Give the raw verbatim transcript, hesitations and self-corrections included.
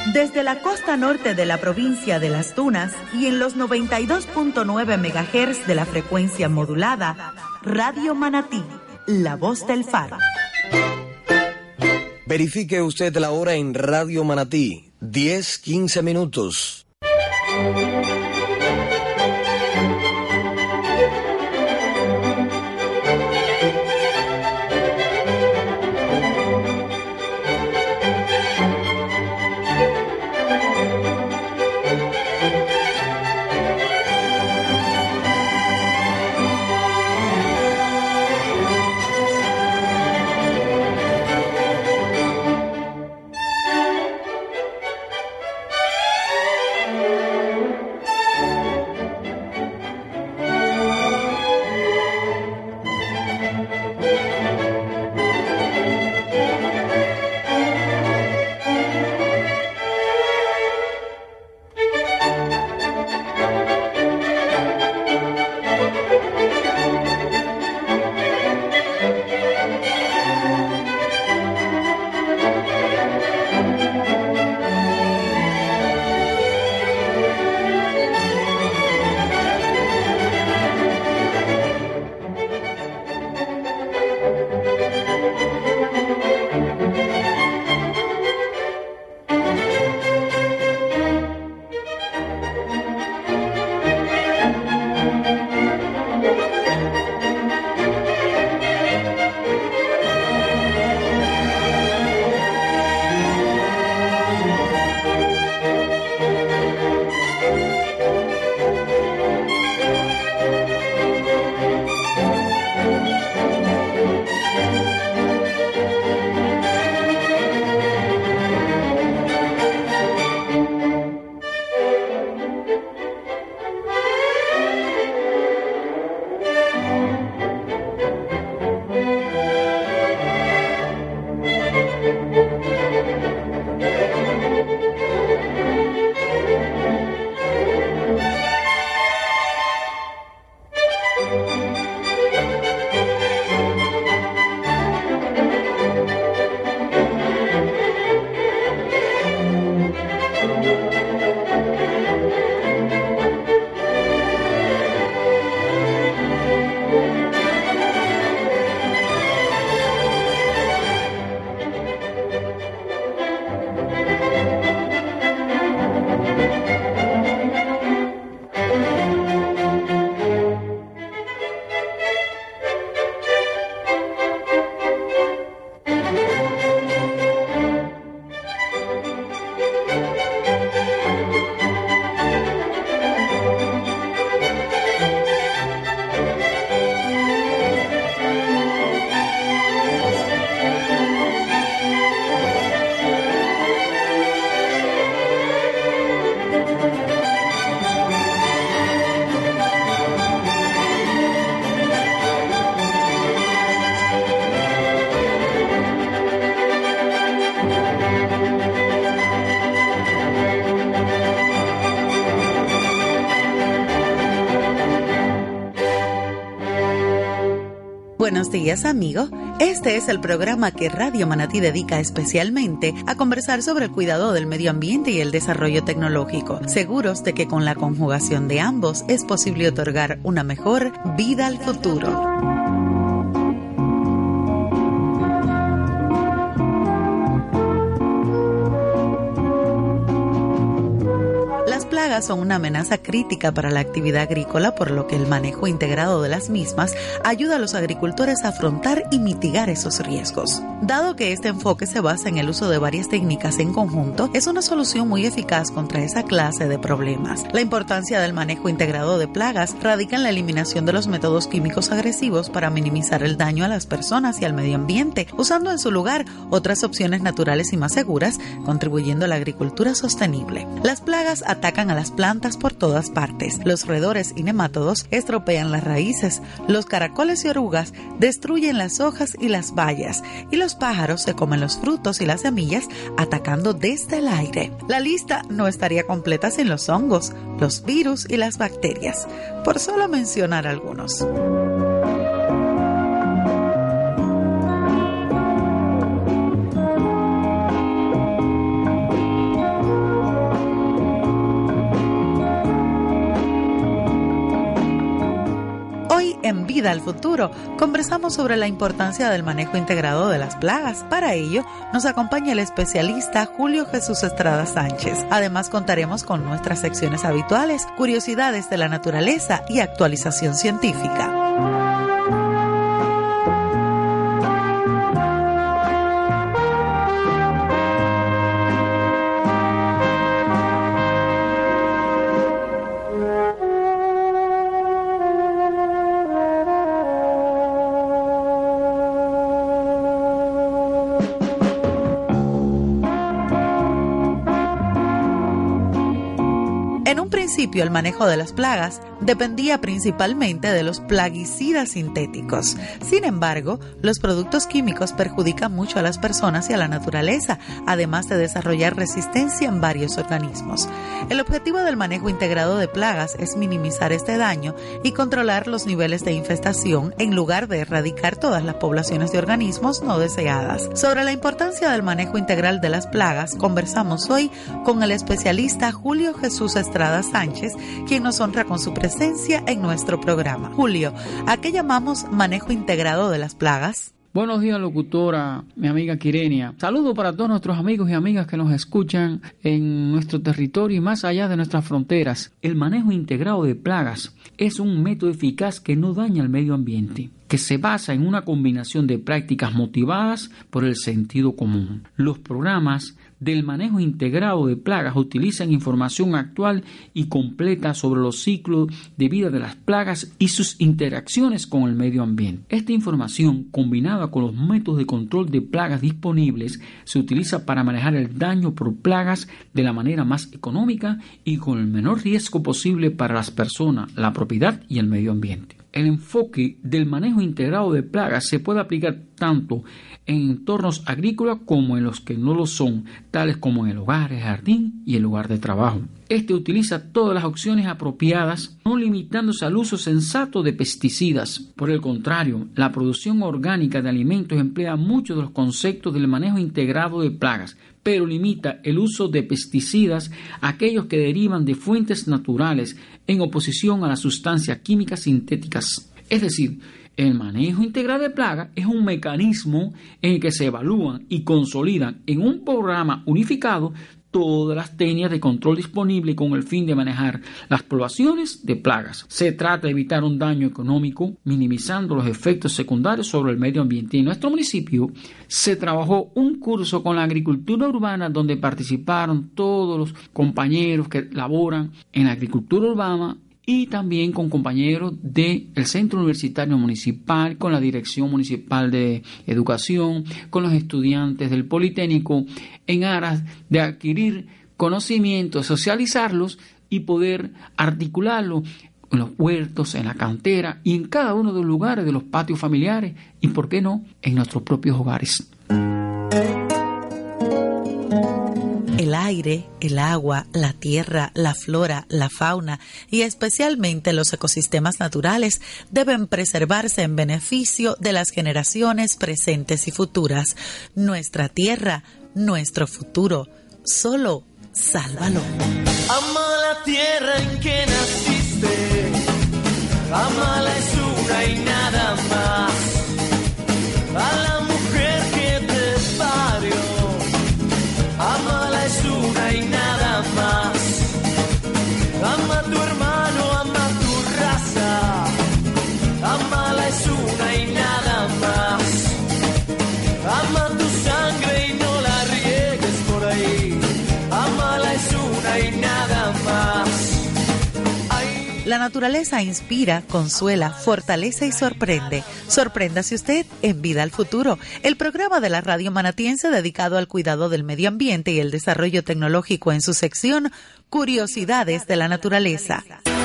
Desde la costa norte de la provincia de Las Tunas y en los noventa y dos punto nueve megahertz de la frecuencia modulada, Radio Manatí, la voz del faro. Verifique usted la hora en Radio Manatí, diez quince minutos. Buenos días, amigo. Este es el programa que Radio Manatí dedica especialmente a conversar sobre el cuidado del medio ambiente y el desarrollo tecnológico, seguros de que con la conjugación de ambos es posible otorgar una mejor vida al futuro. Son una amenaza crítica para la actividad agrícola, por lo que el manejo integrado de las mismas ayuda a los agricultores a afrontar y mitigar esos riesgos. Dado que este enfoque se basa en el uso de varias técnicas en conjunto, es una solución muy eficaz contra esa clase de problemas. La importancia del manejo integrado de plagas radica en la eliminación de los métodos químicos agresivos para minimizar el daño a las personas y al medio ambiente, usando en su lugar otras opciones naturales y más seguras, contribuyendo a la agricultura sostenible. Las plagas atacan a las plantas por todas partes. Los roedores y nemátodos estropean las raíces, los caracoles y orugas destruyen las hojas y las bayas, y los pájaros se comen los frutos y las semillas, atacando desde el aire. La lista no estaría completa sin los hongos, los virus y las bacterias, por solo mencionar algunos. Vida al Futuro conversamos sobre la importancia del manejo integrado de las plagas. Para ello, nos acompaña el especialista Julio Jesús Estrada Sánchez. Además, contaremos con nuestras secciones habituales, curiosidades de la naturaleza y actualización científica. Al principio, el manejo de las plagas dependía principalmente de los plaguicidas sintéticos. Sin embargo, los productos químicos perjudican mucho a las personas y a la naturaleza, además de desarrollar resistencia en varios organismos. El objetivo del manejo integrado de plagas es minimizar este daño y controlar los niveles de infestación en lugar de erradicar todas las poblaciones de organismos no deseadas. Sobre la importancia del manejo integral de las plagas, conversamos hoy con el especialista Julio Jesús Estrada Sánchez, quien nos honra con su presencia en nuestro programa. Julio, ¿a qué llamamos manejo integrado de las plagas? Buenos días, locutora, mi amiga Quirenia. Saludo para todos nuestros amigos y amigas que nos escuchan en nuestro territorio y más allá de nuestras fronteras. El manejo integrado de plagas es un método eficaz que no daña el medio ambiente, que se basa en una combinación de prácticas motivadas por el sentido común. Los programas del manejo integrado de plagas utilizan información actual y completa sobre los ciclos de vida de las plagas y sus interacciones con el medio ambiente. Esta información, combinada con los métodos de control de plagas disponibles, se utiliza para manejar el daño por plagas de la manera más económica y con el menor riesgo posible para las personas, la propiedad y el medio ambiente. El enfoque del manejo integrado de plagas se puede aplicar tanto en entornos agrícolas como en los que no lo son, tales como en el hogar, el jardín y el lugar de trabajo. Este utiliza todas las opciones apropiadas, no limitándose al uso sensato de pesticidas. Por el contrario, la producción orgánica de alimentos emplea muchos de los conceptos del manejo integrado de plagas, pero limita el uso de pesticidas a aquellos que derivan de fuentes naturales en oposición a las sustancias químicas sintéticas. Es decir, el manejo integral de plagas es un mecanismo en el que se evalúan y consolidan en un programa unificado todas las técnicas de control disponibles con el fin de manejar las poblaciones de plagas. Se trata de evitar un daño económico, minimizando los efectos secundarios sobre el medio ambiente. En nuestro municipio se trabajó un curso con la agricultura urbana donde participaron todos los compañeros que laboran en la agricultura urbana y también con compañeros del Centro Universitario Municipal, con la Dirección Municipal de Educación, con los estudiantes del Politécnico, en aras de adquirir conocimientos, socializarlos y poder articularlo en los huertos, en la cantera y en cada uno de los lugares de los patios familiares y, por qué no, en nuestros propios hogares. El aire, el agua, la tierra, la flora, la fauna y especialmente los ecosistemas naturales deben preservarse en beneficio de las generaciones presentes y futuras. Nuestra tierra, nuestro futuro. Solo sálvalo. Ama la tierra en que naciste, amala es una y nada más. A la mujer que te parió, amala es una y nada más. Ama a tu hermano, ama tu raza, amala es una y nada más. Ama tu sangre y no la riegues por ahí, amala es una y nada más. La naturaleza inspira, consuela, fortalece y sorprende. Sorpréndase usted en Vida al Futuro, el programa de la radio manatiense dedicado al cuidado del medio ambiente y el desarrollo tecnológico en su sección Curiosidades de la Naturaleza.